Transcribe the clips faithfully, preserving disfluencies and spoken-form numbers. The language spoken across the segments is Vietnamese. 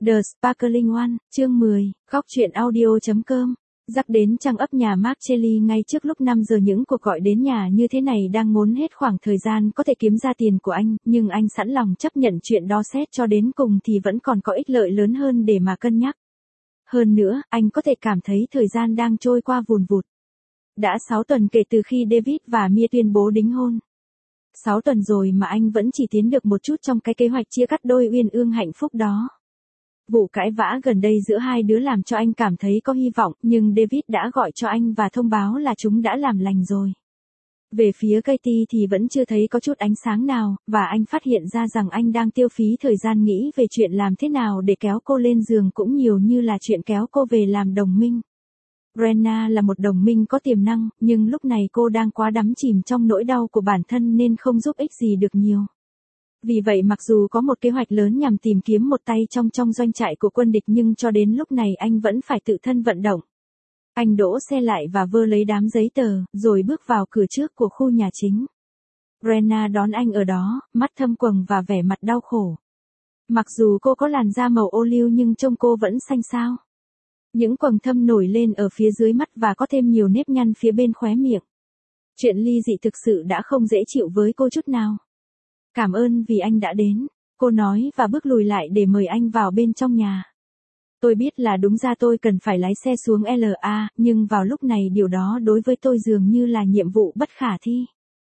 The Sparkling One, chương mười, góc truyện audio.com. Rắc đến trang ấp nhà Mark Chelly ngay trước lúc năm giờ những cuộc gọi đến nhà như thế này đang ngốn hết khoảng thời gian có thể kiếm ra tiền của anh, nhưng anh sẵn lòng chấp nhận chuyện đó xét cho đến cùng thì vẫn còn có ích lợi lớn hơn để mà cân nhắc. Hơn nữa, anh có thể cảm thấy thời gian đang trôi qua vùn vụt. Đã sáu tuần kể từ khi David và Mia tuyên bố đính hôn. sáu tuần rồi mà anh vẫn chỉ tiến được một chút trong cái kế hoạch chia cắt đôi uyên ương hạnh phúc đó. Vụ cãi vã gần đây giữa hai đứa làm cho anh cảm thấy có hy vọng, nhưng David đã gọi cho anh và thông báo là chúng đã làm lành rồi. Về phía Katie thì vẫn chưa thấy có chút ánh sáng nào, và anh phát hiện ra rằng anh đang tiêu phí thời gian nghĩ về chuyện làm thế nào để kéo cô lên giường cũng nhiều như là chuyện kéo cô về làm đồng minh. Brenna là một đồng minh có tiềm năng, nhưng lúc này cô đang quá đắm chìm trong nỗi đau của bản thân nên không giúp ích gì được nhiều. Vì vậy mặc dù có một kế hoạch lớn nhằm tìm kiếm một tay trong trong doanh trại của quân địch nhưng cho đến lúc này anh vẫn phải tự thân vận động. Anh đỗ xe lại và vơ lấy đám giấy tờ, rồi bước vào cửa trước của khu nhà chính. Brenna đón anh ở đó, mắt thâm quầng và vẻ mặt đau khổ. Mặc dù cô có làn da màu ô liu nhưng trông cô vẫn xanh xao. Những quầng thâm nổi lên ở phía dưới mắt và có thêm nhiều nếp nhăn phía bên khóe miệng. Chuyện ly dị thực sự đã không dễ chịu với cô chút nào. Cảm ơn vì anh đã đến, cô nói và bước lùi lại để mời anh vào bên trong nhà. Tôi biết là đúng ra tôi cần phải lái xe xuống lờ a, nhưng vào lúc này điều đó đối với tôi dường như là nhiệm vụ bất khả thi.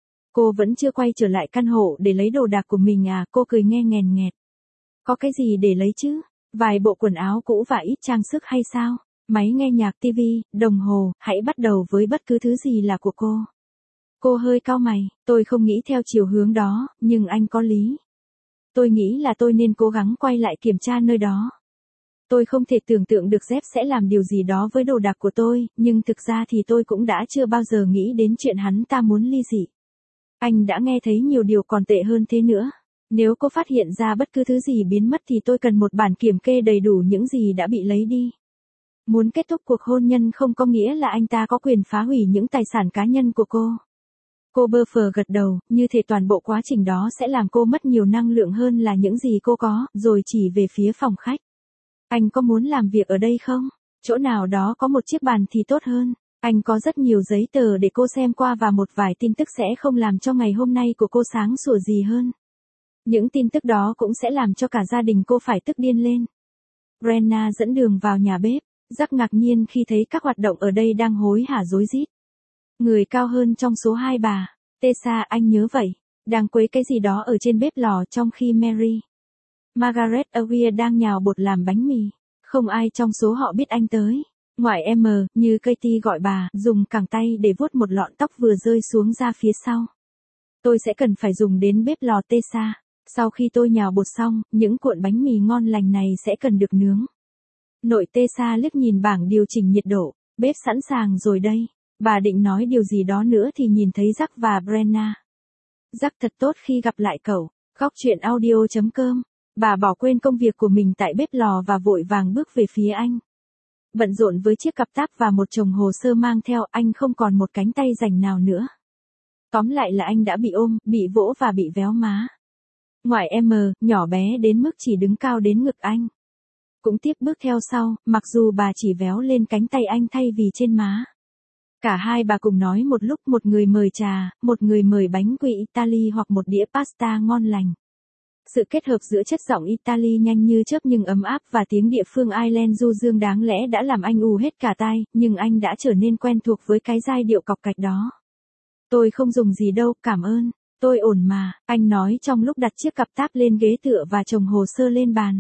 Cô vẫn chưa quay trở lại căn hộ để lấy đồ đạc của mình à, cô cười nghe nghèn nghẹt. Có cái gì để lấy chứ? Vài bộ quần áo cũ và ít trang sức hay sao? Máy nghe nhạc ti vi, đồng hồ, hãy bắt đầu với bất cứ thứ gì là của cô. Cô hơi cau mày, tôi không nghĩ theo chiều hướng đó, nhưng anh có lý. Tôi nghĩ là tôi nên cố gắng quay lại kiểm tra nơi đó. Tôi không thể tưởng tượng được Jeff sẽ làm điều gì đó với đồ đạc của tôi, nhưng thực ra thì tôi cũng đã chưa bao giờ nghĩ đến chuyện hắn ta muốn ly dị. Anh đã nghe thấy nhiều điều còn tệ hơn thế nữa. Nếu cô phát hiện ra bất cứ thứ gì biến mất thì tôi cần một bản kiểm kê đầy đủ những gì đã bị lấy đi. Muốn kết thúc cuộc hôn nhân không có nghĩa là anh ta có quyền phá hủy những tài sản cá nhân của cô. Cô bơ phờ gật đầu, như thể toàn bộ quá trình đó sẽ làm cô mất nhiều năng lượng hơn là những gì cô có, rồi chỉ về phía phòng khách. Anh có muốn làm việc ở đây không? Chỗ nào đó có một chiếc bàn thì tốt hơn. Anh có rất nhiều giấy tờ để cô xem qua và một vài tin tức sẽ không làm cho ngày hôm nay của cô sáng sủa gì hơn. Những tin tức đó cũng sẽ làm cho cả gia đình cô phải tức điên lên. Brenna dẫn đường vào nhà bếp, Jack ngạc nhiên khi thấy các hoạt động ở đây đang hối hả rối rít. Người cao hơn trong số hai bà, Tessa anh nhớ vậy, đang quấy cái gì đó ở trên bếp lò trong khi Mary, Margaret Aware đang nhào bột làm bánh mì. Không ai trong số họ biết anh tới. Ngoại em, như Katie gọi bà, dùng cẳng tay để vuốt một lọn tóc vừa rơi xuống ra phía sau. Tôi sẽ cần phải dùng đến bếp lò Tessa. Sau khi tôi nhào bột xong, những cuộn bánh mì ngon lành này sẽ cần được nướng. Nội Tessa liếc nhìn bảng điều chỉnh nhiệt độ, bếp sẵn sàng rồi đây. Bà định nói điều gì đó nữa thì nhìn thấy Jack và Brenna. Jack thật tốt khi gặp lại cậu, góc truyện audio.com. Bà bỏ quên công việc của mình tại bếp lò và vội vàng bước về phía anh. Bận rộn với chiếc cặp táp và một chồng hồ sơ mang theo, anh không còn một cánh tay rảnh nào nữa. Tóm lại là anh đã bị ôm, bị vỗ và bị véo má. Ngoại em, nhỏ bé đến mức chỉ đứng cao đến ngực anh. Cũng tiếp bước theo sau, mặc dù bà chỉ véo lên cánh tay anh thay vì trên má. Cả hai bà cùng nói một lúc, một người mời trà, một người mời bánh quy Italy hoặc một đĩa pasta ngon lành. Sự kết hợp giữa chất giọng Italy nhanh như chớp nhưng ấm áp và tiếng địa phương Ireland du dương đáng lẽ đã làm anh ù hết cả tai, nhưng anh đã trở nên quen thuộc với cái giai điệu cọc cạch đó. Tôi không dùng gì đâu, cảm ơn. Tôi ổn mà, anh nói trong lúc đặt chiếc cặp táp lên ghế tựa và chồng hồ sơ lên bàn.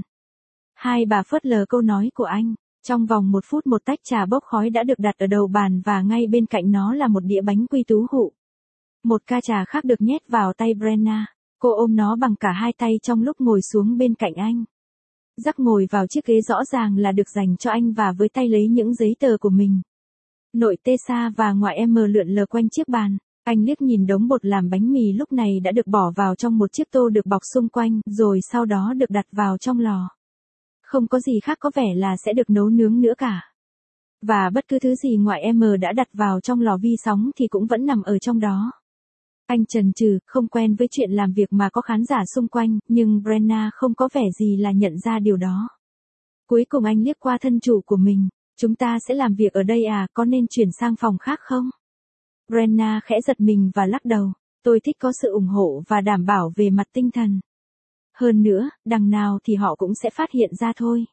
Hai bà phớt lờ câu nói của anh. Trong vòng một phút một tách trà bốc khói đã được đặt ở đầu bàn và ngay bên cạnh nó là một đĩa bánh quy tú hụ. Một ca trà khác được nhét vào tay Brenna. Cô ôm nó bằng cả hai tay trong lúc ngồi xuống bên cạnh anh. Jack ngồi vào chiếc ghế rõ ràng là được dành cho anh và với tay lấy những giấy tờ của mình. Nội Tessa và ngoại em lượn lờ quanh chiếc bàn. Anh liếc nhìn đống bột làm bánh mì lúc này đã được bỏ vào trong một chiếc tô được bọc xung quanh, rồi sau đó được đặt vào trong lò. Không có gì khác có vẻ là sẽ được nấu nướng nữa cả. Và bất cứ thứ gì ngoại em đã đặt vào trong lò vi sóng thì cũng vẫn nằm ở trong đó. Anh chần chừ, không quen với chuyện làm việc mà có khán giả xung quanh, nhưng Brenna không có vẻ gì là nhận ra điều đó. Cuối cùng anh liếc qua thân chủ của mình. Chúng ta sẽ làm việc ở đây à, có nên chuyển sang phòng khác không? Brenna khẽ giật mình và lắc đầu. Tôi thích có sự ủng hộ và đảm bảo về mặt tinh thần. Hơn nữa, đằng nào thì họ cũng sẽ phát hiện ra thôi.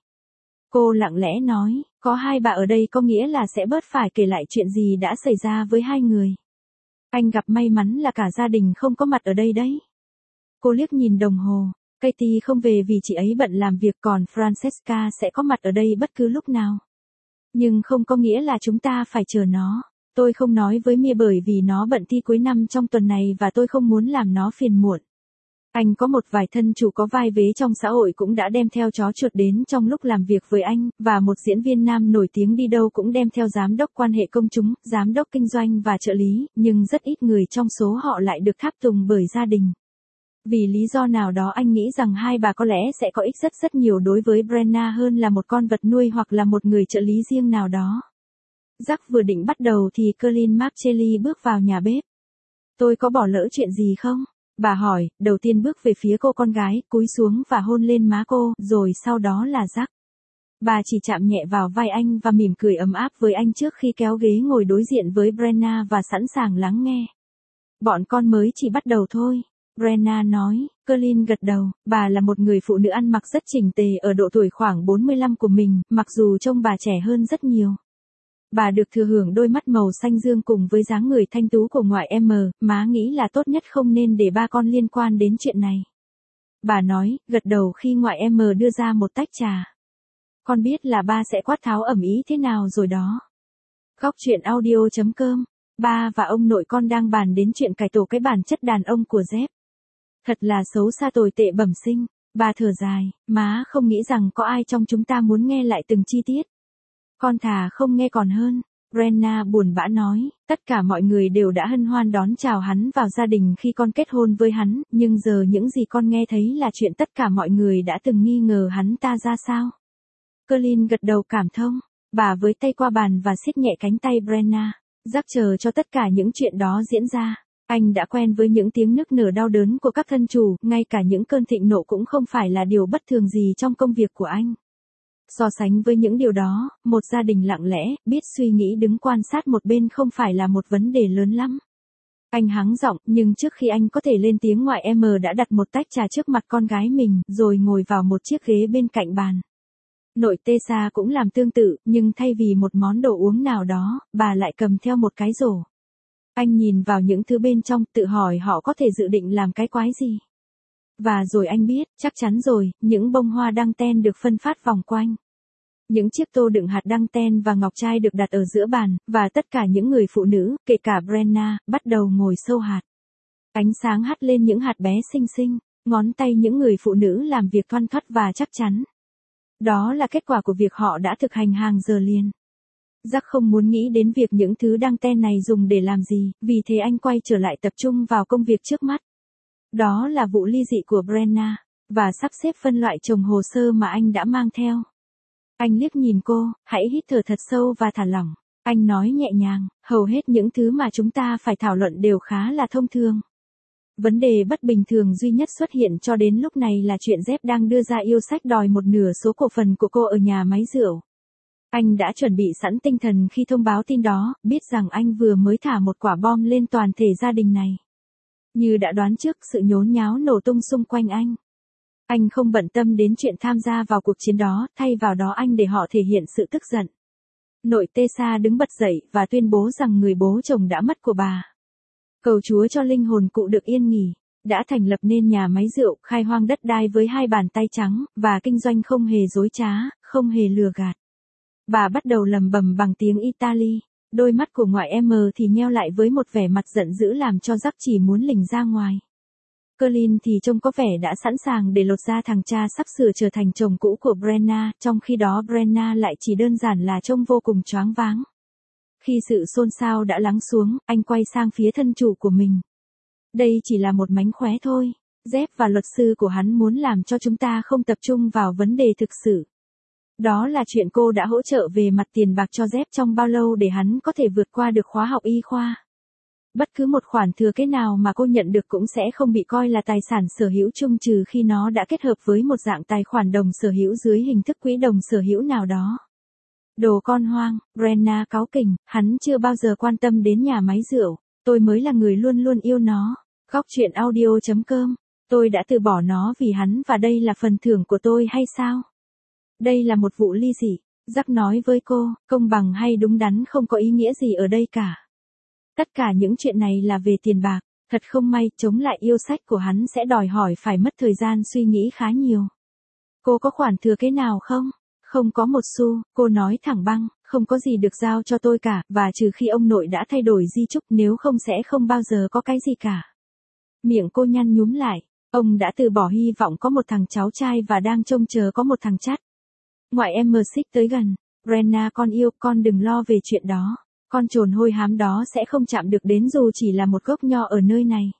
Cô lặng lẽ nói, có hai bà ở đây có nghĩa là sẽ bớt phải kể lại chuyện gì đã xảy ra với hai người. Anh gặp may mắn là cả gia đình không có mặt ở đây đấy. Cô liếc nhìn đồng hồ. Katie không về vì chị ấy bận làm việc, còn Francesca sẽ có mặt ở đây bất cứ lúc nào. Nhưng không có nghĩa là chúng ta phải chờ nó. Tôi không nói với Mia bởi vì nó bận thi cuối năm trong tuần này và tôi không muốn làm nó phiền muộn. Anh có một vài thân chủ có vai vế trong xã hội cũng đã đem theo chó chuột đến trong lúc làm việc với anh, và một diễn viên nam nổi tiếng đi đâu cũng đem theo giám đốc quan hệ công chúng, giám đốc kinh doanh và trợ lý, nhưng rất ít người trong số họ lại được tháp tùng bởi gia đình. Vì lý do nào đó anh nghĩ rằng hai bà có lẽ sẽ có ích rất rất nhiều đối với Brenna hơn là một con vật nuôi hoặc là một người trợ lý riêng nào đó. Jack vừa định bắt đầu thì Colin Marcelli bước vào nhà bếp. Tôi có bỏ lỡ chuyện gì không? Bà hỏi, đầu tiên bước về phía cô con gái, cúi xuống và hôn lên má cô, rồi sau đó là Jack. Bà chỉ chạm nhẹ vào vai anh và mỉm cười ấm áp với anh trước khi kéo ghế ngồi đối diện với Brenna và sẵn sàng lắng nghe. Bọn con mới chỉ bắt đầu thôi. Brenna nói. Colin gật đầu. Bà là một người phụ nữ ăn mặc rất chỉnh tề ở độ tuổi khoảng bốn mươi lăm của mình, mặc dù trông bà trẻ hơn rất nhiều. Bà được thừa hưởng đôi mắt màu xanh dương cùng với dáng người thanh tú của ngoại em, má nghĩ là tốt nhất không nên để ba con liên quan đến chuyện này. Bà nói, gật đầu khi ngoại em đưa ra một tách trà. Con biết là ba sẽ quát tháo ầm ĩ thế nào rồi đó. Góc truyện audio chấm com. Ba và ông nội con đang bàn đến chuyện cải tổ cái bản chất đàn ông của Jeff. Thật là xấu xa tồi tệ bẩm sinh. Bà thở dài, má không nghĩ rằng có ai trong chúng ta muốn nghe lại từng chi tiết. Con thà không nghe còn hơn. Brenna buồn bã nói, tất cả mọi người đều đã hân hoan đón chào hắn vào gia đình khi con kết hôn với hắn, nhưng giờ những gì con nghe thấy là chuyện tất cả mọi người đã từng nghi ngờ hắn ta ra sao. Colin gật đầu cảm thông. Bà với tay qua bàn và siết nhẹ cánh tay Brenna. Jack chờ cho tất cả những chuyện đó diễn ra. Anh đã quen với những tiếng nức nở đau đớn của các thân chủ, ngay cả những cơn thịnh nộ cũng không phải là điều bất thường gì trong công việc của anh. So sánh với những điều đó, một gia đình lặng lẽ, biết suy nghĩ đứng quan sát một bên không phải là một vấn đề lớn lắm. Anh hắng giọng, nhưng trước khi anh có thể lên tiếng ngoại em đã đặt một tách trà trước mặt con gái mình, rồi ngồi vào một chiếc ghế bên cạnh bàn. Nội Tessa cũng làm tương tự, nhưng thay vì một món đồ uống nào đó, bà lại cầm theo một cái rổ. Anh nhìn vào những thứ bên trong, tự hỏi họ có thể dự định làm cái quái gì. Và rồi anh biết, chắc chắn rồi, những bông hoa đăng ten được phân phát vòng quanh. Những chiếc tô đựng hạt đăng ten và ngọc trai được đặt ở giữa bàn, và tất cả những người phụ nữ, kể cả Brenna, bắt đầu ngồi sâu hạt. Ánh sáng hắt lên những hạt bé xinh xinh, ngón tay những người phụ nữ làm việc thoăn thoắt và chắc chắn. Đó là kết quả của việc họ đã thực hành hàng giờ liền. Jack không muốn nghĩ đến việc những thứ đăng ten này dùng để làm gì, vì thế anh quay trở lại tập trung vào công việc trước mắt. Đó là vụ ly dị của Brenna, và sắp xếp phân loại chồng hồ sơ mà anh đã mang theo. Anh liếc nhìn cô, hãy hít thở thật sâu và thả lỏng. Anh nói nhẹ nhàng, hầu hết những thứ mà chúng ta phải thảo luận đều khá là thông thường. Vấn đề bất bình thường duy nhất xuất hiện cho đến lúc này là chuyện Jeff đang đưa ra yêu sách đòi một nửa số cổ phần của cô ở nhà máy rượu. Anh đã chuẩn bị sẵn tinh thần khi thông báo tin đó, biết rằng anh vừa mới thả một quả bom lên toàn thể gia đình này. Như đã đoán trước, sự nhốn nháo nổ tung xung quanh anh. Anh không bận tâm đến chuyện tham gia vào cuộc chiến đó, thay vào đó anh để họ thể hiện sự tức giận. Nội Tessa đứng bật dậy và tuyên bố rằng người bố chồng đã mất của bà. Cầu Chúa cho linh hồn cụ được yên nghỉ, đã thành lập nên nhà máy rượu, khai hoang đất đai với hai bàn tay trắng, và kinh doanh không hề dối trá, không hề lừa gạt. Bà bắt đầu lầm bầm bằng tiếng Italy, đôi mắt của ngoại em thì nheo lại với một vẻ mặt giận dữ làm cho Jack chỉ muốn lình ra ngoài. Colin thì trông có vẻ đã sẵn sàng để lột ra thằng cha sắp sửa trở thành chồng cũ của Brenna, trong khi đó Brenna lại chỉ đơn giản là trông vô cùng choáng váng. Khi sự xôn xao đã lắng xuống, anh quay sang phía thân chủ của mình. Đây chỉ là một mánh khóe thôi. Jeff và luật sư của hắn muốn làm cho chúng ta không tập trung vào vấn đề thực sự. Đó là chuyện cô đã hỗ trợ về mặt tiền bạc cho Jeff trong bao lâu để hắn có thể vượt qua được khóa học y khoa. Bất cứ một khoản thừa kế nào mà cô nhận được cũng sẽ không bị coi là tài sản sở hữu chung trừ khi nó đã kết hợp với một dạng tài khoản đồng sở hữu dưới hình thức quỹ đồng sở hữu nào đó. Đồ con hoang, Brenna cáu kỉnh, hắn chưa bao giờ quan tâm đến nhà máy rượu, tôi mới là người luôn luôn yêu nó. Góc truyện audio chấm com, tôi đã từ bỏ nó vì hắn và đây là phần thưởng của tôi hay sao? Đây là một vụ ly dị, Jack nói với cô, công bằng hay đúng đắn không có ý nghĩa gì ở đây cả. Tất cả những chuyện này là về tiền bạc, thật không may, chống lại yêu sách của hắn sẽ đòi hỏi phải mất thời gian suy nghĩ khá nhiều. Cô có khoản thừa kế nào không? Không có một xu, cô nói thẳng băng, không có gì được giao cho tôi cả, và trừ khi ông nội đã thay đổi di chúc, nếu không sẽ không bao giờ có cái gì cả. Miệng cô nhăn nhúm lại, ông đã từ bỏ hy vọng có một thằng cháu trai và đang trông chờ có một thằng chắt. Ngoại em mờ xích tới gần, Brenna con yêu, con đừng lo về chuyện đó. Con trồn hôi hám đó sẽ không chạm được đến dù chỉ là một gốc nho ở nơi này.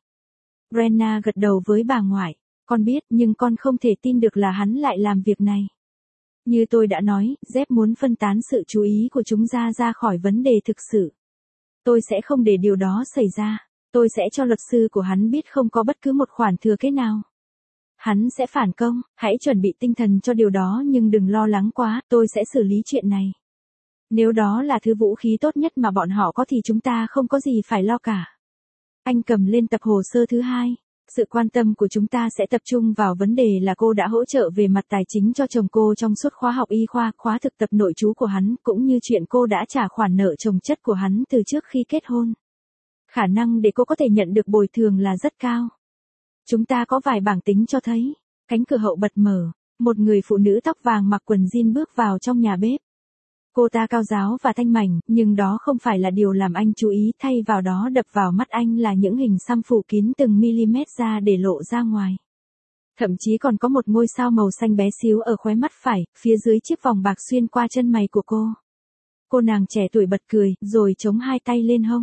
Brenna gật đầu với bà ngoại, con biết nhưng con không thể tin được là hắn lại làm việc này. Như tôi đã nói, Jeff muốn phân tán sự chú ý của chúng ra ra khỏi vấn đề thực sự. Tôi sẽ không để điều đó xảy ra, tôi sẽ cho luật sư của hắn biết không có bất cứ một khoản thừa kế nào. Hắn sẽ phản công, hãy chuẩn bị tinh thần cho điều đó nhưng đừng lo lắng quá, tôi sẽ xử lý chuyện này. Nếu đó là thứ vũ khí tốt nhất mà bọn họ có thì chúng ta không có gì phải lo cả. Anh cầm lên tập hồ sơ thứ hai. Sự quan tâm của chúng ta sẽ tập trung vào vấn đề là cô đã hỗ trợ về mặt tài chính cho chồng cô trong suốt khóa học y khoa, khóa thực tập nội trú của hắn, cũng như chuyện cô đã trả khoản nợ chồng chất của hắn từ trước khi kết hôn. Khả năng để cô có thể nhận được bồi thường là rất cao. Chúng ta có vài bảng tính cho thấy. Cánh cửa hậu bật mở, một người phụ nữ tóc vàng mặc quần jean bước vào trong nhà bếp. Cô ta cao ráo và thanh mảnh, nhưng đó không phải là điều làm anh chú ý, thay vào đó đập vào mắt anh là những hình xăm phủ kín từng mm ra để lộ ra ngoài. Thậm chí còn có một ngôi sao màu xanh bé xíu ở khóe mắt phải, phía dưới chiếc vòng bạc xuyên qua chân mày của cô. Cô nàng trẻ tuổi bật cười, rồi chống hai tay lên hông.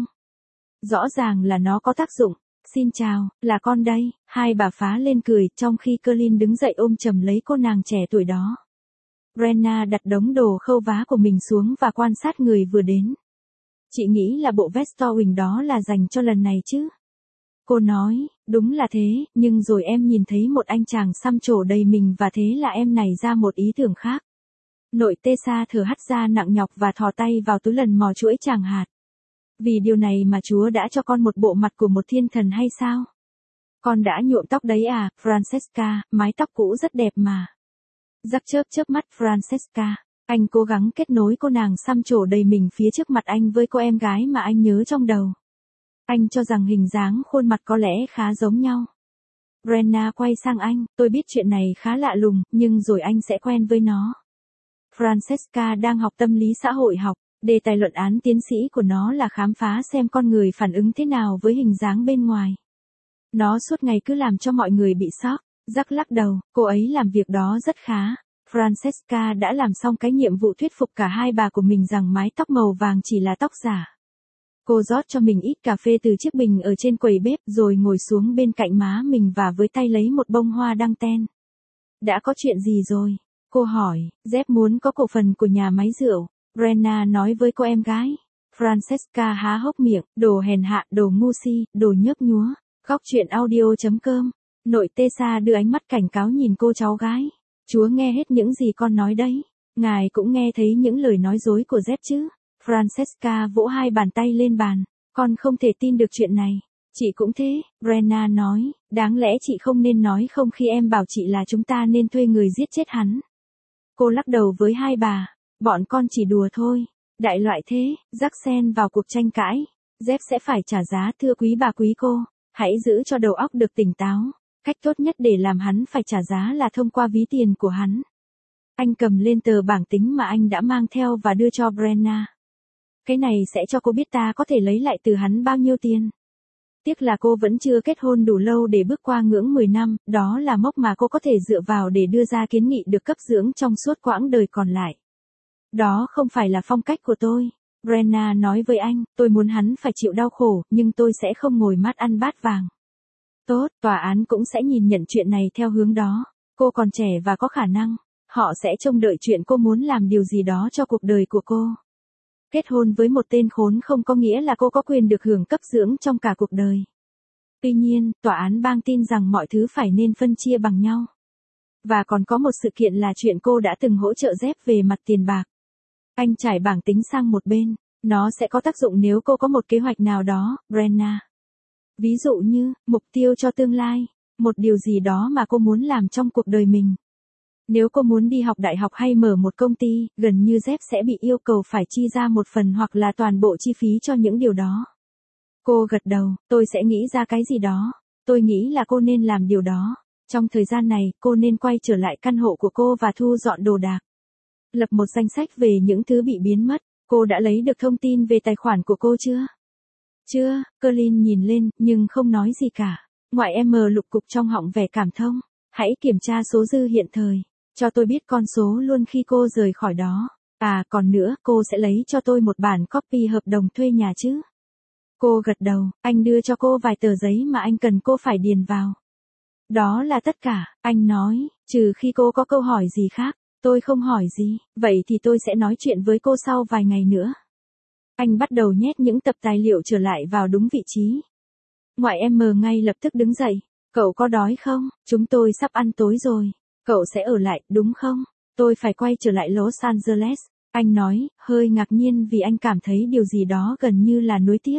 Rõ ràng là nó có tác dụng. Xin chào, là con đây, hai bà phá lên cười, trong khi Colin đứng dậy ôm chầm lấy cô nàng trẻ tuổi đó. Brenna đặt đống đồ khâu vá của mình xuống và quan sát người vừa đến. Chị nghĩ là bộ vest Towing đó là dành cho lần này chứ? Cô nói, đúng là thế, nhưng rồi em nhìn thấy một anh chàng xăm trổ đầy mình và thế là em nảy ra một ý tưởng khác. Nội Tessa thở hắt ra nặng nhọc và thò tay vào túi lần mò chuỗi tràng hạt. Vì điều này mà Chúa đã cho con một bộ mặt của một thiên thần hay sao? Con đã nhuộm tóc đấy à, Francesca, mái tóc cũ rất đẹp mà. Jack chớp chớp mắt Francesca, anh cố gắng kết nối cô nàng xăm trổ đầy mình phía trước mặt anh với cô em gái mà anh nhớ trong đầu. Anh cho rằng hình dáng khuôn mặt có lẽ khá giống nhau. Brenna quay sang anh, tôi biết chuyện này khá lạ lùng, nhưng rồi anh sẽ quen với nó. Francesca đang học tâm lý xã hội học, đề tài luận án tiến sĩ của nó là khám phá xem con người phản ứng thế nào với hình dáng bên ngoài. Nó suốt ngày cứ làm cho mọi người bị sốc. Jack lắc đầu, cô ấy làm việc đó rất khá. Francesca đã làm xong cái nhiệm vụ thuyết phục cả hai bà của mình rằng mái tóc màu vàng chỉ là tóc giả. Cô rót cho mình ít cà phê từ chiếc bình ở trên quầy bếp rồi ngồi xuống bên cạnh má mình và với tay lấy một bông hoa đăng ten. Đã có chuyện gì rồi? Cô hỏi, Jeff muốn có cổ phần của nhà máy rượu. Brenna nói với cô em gái. Francesca há hốc miệng, đồ hèn hạ, đồ ngu si, đồ nhớp nhúa. Góc truyện audio chấm com. Nội Tessa đưa ánh mắt cảnh cáo nhìn cô cháu gái. Chúa nghe hết những gì con nói đấy. Ngài cũng nghe thấy những lời nói dối của Jeff chứ. Francesca vỗ hai bàn tay lên bàn. Con không thể tin được chuyện này. Chị cũng thế, Brenna nói. Đáng lẽ chị không nên nói không khi em bảo chị là chúng ta nên thuê người giết chết hắn. Cô lắc đầu với hai bà. Bọn con chỉ đùa thôi. Đại loại thế, Jack xen vào cuộc tranh cãi. Jeff sẽ phải trả giá, thưa quý bà quý cô. Hãy giữ cho đầu óc được tỉnh táo. Cách tốt nhất để làm hắn phải trả giá là thông qua ví tiền của hắn. Anh cầm lên tờ bảng tính mà anh đã mang theo và đưa cho Brenna. Cái này sẽ cho cô biết ta có thể lấy lại từ hắn bao nhiêu tiền. Tiếc là cô vẫn chưa kết hôn đủ lâu để bước qua ngưỡng mười năm, đó là mốc mà cô có thể dựa vào để đưa ra kiến nghị được cấp dưỡng trong suốt quãng đời còn lại. Đó không phải là phong cách của tôi. Brenna nói với anh, tôi muốn hắn phải chịu đau khổ, nhưng tôi sẽ không ngồi mát ăn bát vàng. Tốt, tòa án cũng sẽ nhìn nhận chuyện này theo hướng đó. Cô còn trẻ và có khả năng. Họ sẽ trông đợi chuyện cô muốn làm điều gì đó cho cuộc đời của cô. Kết hôn với một tên khốn không có nghĩa là cô có quyền được hưởng cấp dưỡng trong cả cuộc đời. Tuy nhiên, tòa án bang tin rằng mọi thứ phải nên phân chia bằng nhau. Và còn có một sự kiện là chuyện cô đã từng hỗ trợ Jeff về mặt tiền bạc. Anh trải bảng tính sang một bên. Nó sẽ có tác dụng nếu cô có một kế hoạch nào đó, Brenna. Ví dụ như, mục tiêu cho tương lai, một điều gì đó mà cô muốn làm trong cuộc đời mình. Nếu cô muốn đi học đại học hay mở một công ty, gần như Jeff sẽ bị yêu cầu phải chi ra một phần hoặc là toàn bộ chi phí cho những điều đó. Cô gật đầu, tôi sẽ nghĩ ra cái gì đó. Tôi nghĩ là cô nên làm điều đó. Trong thời gian này, cô nên quay trở lại căn hộ của cô và thu dọn đồ đạc. Lập một danh sách về những thứ bị biến mất. Cô đã lấy được thông tin về tài khoản của cô chưa? Chưa, Colin nhìn lên, nhưng không nói gì cả. Ngoại em lục cục trong họng vẻ cảm thông. Hãy kiểm tra số dư hiện thời. Cho tôi biết con số luôn khi cô rời khỏi đó. À, còn nữa, cô sẽ lấy cho tôi một bản copy hợp đồng thuê nhà chứ? Cô gật đầu, anh đưa cho cô vài tờ giấy mà anh cần cô phải điền vào. Đó là tất cả, anh nói, trừ khi cô có câu hỏi gì khác. Tôi không hỏi gì, vậy thì tôi sẽ nói chuyện với cô sau vài ngày nữa. Anh bắt đầu nhét những tập tài liệu trở lại vào đúng vị trí. Ngoại em ngay lập tức đứng dậy. Cậu có đói không? Chúng tôi sắp ăn tối rồi. Cậu sẽ ở lại, đúng không? Tôi phải quay trở lại Los Angeles. Anh nói, hơi ngạc nhiên vì anh cảm thấy điều gì đó gần như là nuối tiếc.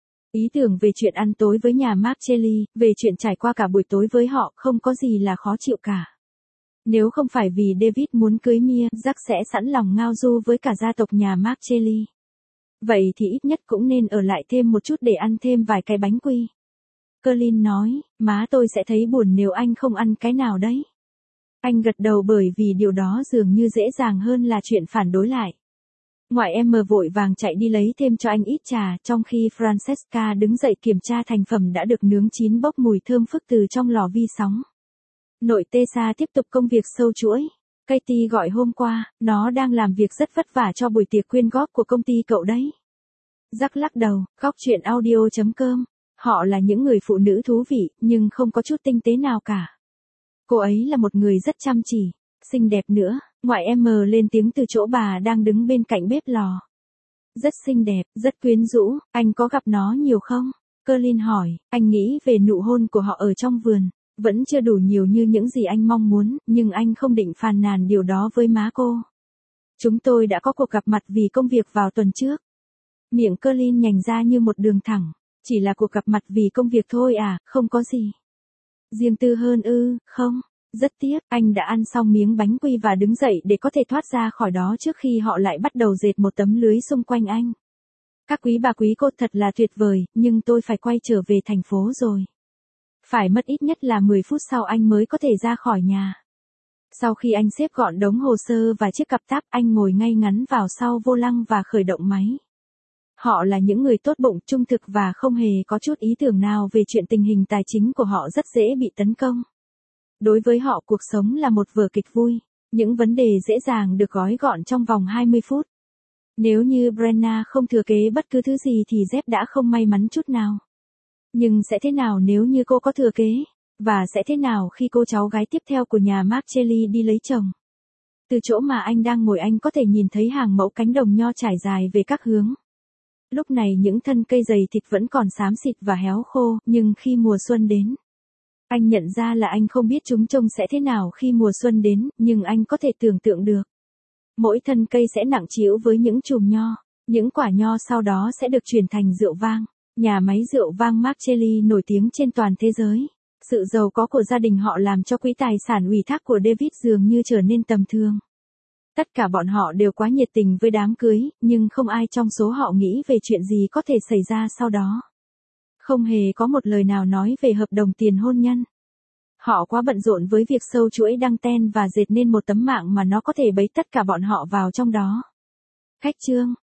Ý tưởng về chuyện ăn tối với nhà Mark Shelley, về chuyện trải qua cả buổi tối với họ, không có gì là khó chịu cả. Nếu không phải vì David muốn cưới Mia, Jack sẽ sẵn lòng ngao du với cả gia tộc nhà Mark Shelley. Vậy thì ít nhất cũng nên ở lại thêm một chút để ăn thêm vài cái bánh quy. Colin nói, má tôi sẽ thấy buồn nếu anh không ăn cái nào đấy. Anh gật đầu bởi vì điều đó dường như dễ dàng hơn là chuyện phản đối lại. Ngoại em vội vàng chạy đi lấy thêm cho anh ít trà, trong khi Francesca đứng dậy kiểm tra thành phẩm đã được nướng chín bốc mùi thơm phức từ trong lò vi sóng. Nội Tessa tiếp tục công việc sâu chuỗi. Katie gọi hôm qua, nó đang làm việc rất vất vả cho buổi tiệc quyên góp của công ty cậu đấy. Jack lắc đầu, góc chuyện audio chấm com. Họ là những người phụ nữ thú vị, nhưng không có chút tinh tế nào cả. Cô ấy là một người rất chăm chỉ, xinh đẹp nữa. Ngoại em lên tiếng từ chỗ bà đang đứng bên cạnh bếp lò. Rất xinh đẹp, rất quyến rũ, anh có gặp nó nhiều không? Colin hỏi, anh nghĩ về nụ hôn của họ ở trong vườn. Vẫn chưa đủ nhiều như những gì anh mong muốn, nhưng anh không định phàn nàn điều đó với má cô. Chúng tôi đã có cuộc gặp mặt vì công việc vào tuần trước. Miệng Colin nhành ra như một đường thẳng. Chỉ là cuộc gặp mặt vì công việc thôi à, không có gì. Riêng tư hơn ư, không. Rất tiếc, anh đã ăn xong miếng bánh quy và đứng dậy để có thể thoát ra khỏi đó trước khi họ lại bắt đầu dệt một tấm lưới xung quanh anh. Các quý bà quý cô thật là tuyệt vời, nhưng tôi phải quay trở về thành phố rồi. Phải mất ít nhất là mười phút sau anh mới có thể ra khỏi nhà. Sau khi anh xếp gọn đống hồ sơ và chiếc cặp táp, anh ngồi ngay ngắn vào sau vô lăng và khởi động máy. Họ là những người tốt bụng, trung thực và không hề có chút ý tưởng nào về chuyện tình hình tài chính của họ rất dễ bị tấn công. Đối với họ cuộc sống là một vở kịch vui, những vấn đề dễ dàng được gói gọn trong vòng hai mươi phút. Nếu như Brenna không thừa kế bất cứ thứ gì thì Jeff đã không may mắn chút nào. Nhưng sẽ thế nào nếu như cô có thừa kế? Và sẽ thế nào khi cô cháu gái tiếp theo của nhà Mark Shelley đi lấy chồng? Từ chỗ mà anh đang ngồi anh có thể nhìn thấy hàng mẫu cánh đồng nho trải dài về các hướng. Lúc này những thân cây dày thịt vẫn còn xám xịt và héo khô, nhưng khi mùa xuân đến, anh nhận ra là anh không biết chúng trông sẽ thế nào khi mùa xuân đến, nhưng anh có thể tưởng tượng được. Mỗi thân cây sẽ nặng trĩu với những chùm nho, những quả nho sau đó sẽ được chuyển thành rượu vang. Nhà máy rượu vang Mark Shelley nổi tiếng trên toàn thế giới. Sự giàu có của gia đình họ làm cho quỹ tài sản ủy thác của David dường như trở nên tầm thường. Tất cả bọn họ đều quá nhiệt tình với đám cưới, nhưng không ai trong số họ nghĩ về chuyện gì có thể xảy ra sau đó. Không hề có một lời nào nói về hợp đồng tiền hôn nhân. Họ quá bận rộn với việc sâu chuỗi đăng ten và dệt nên một tấm mạng mà nó có thể bấy tất cả bọn họ vào trong đó. Khách chương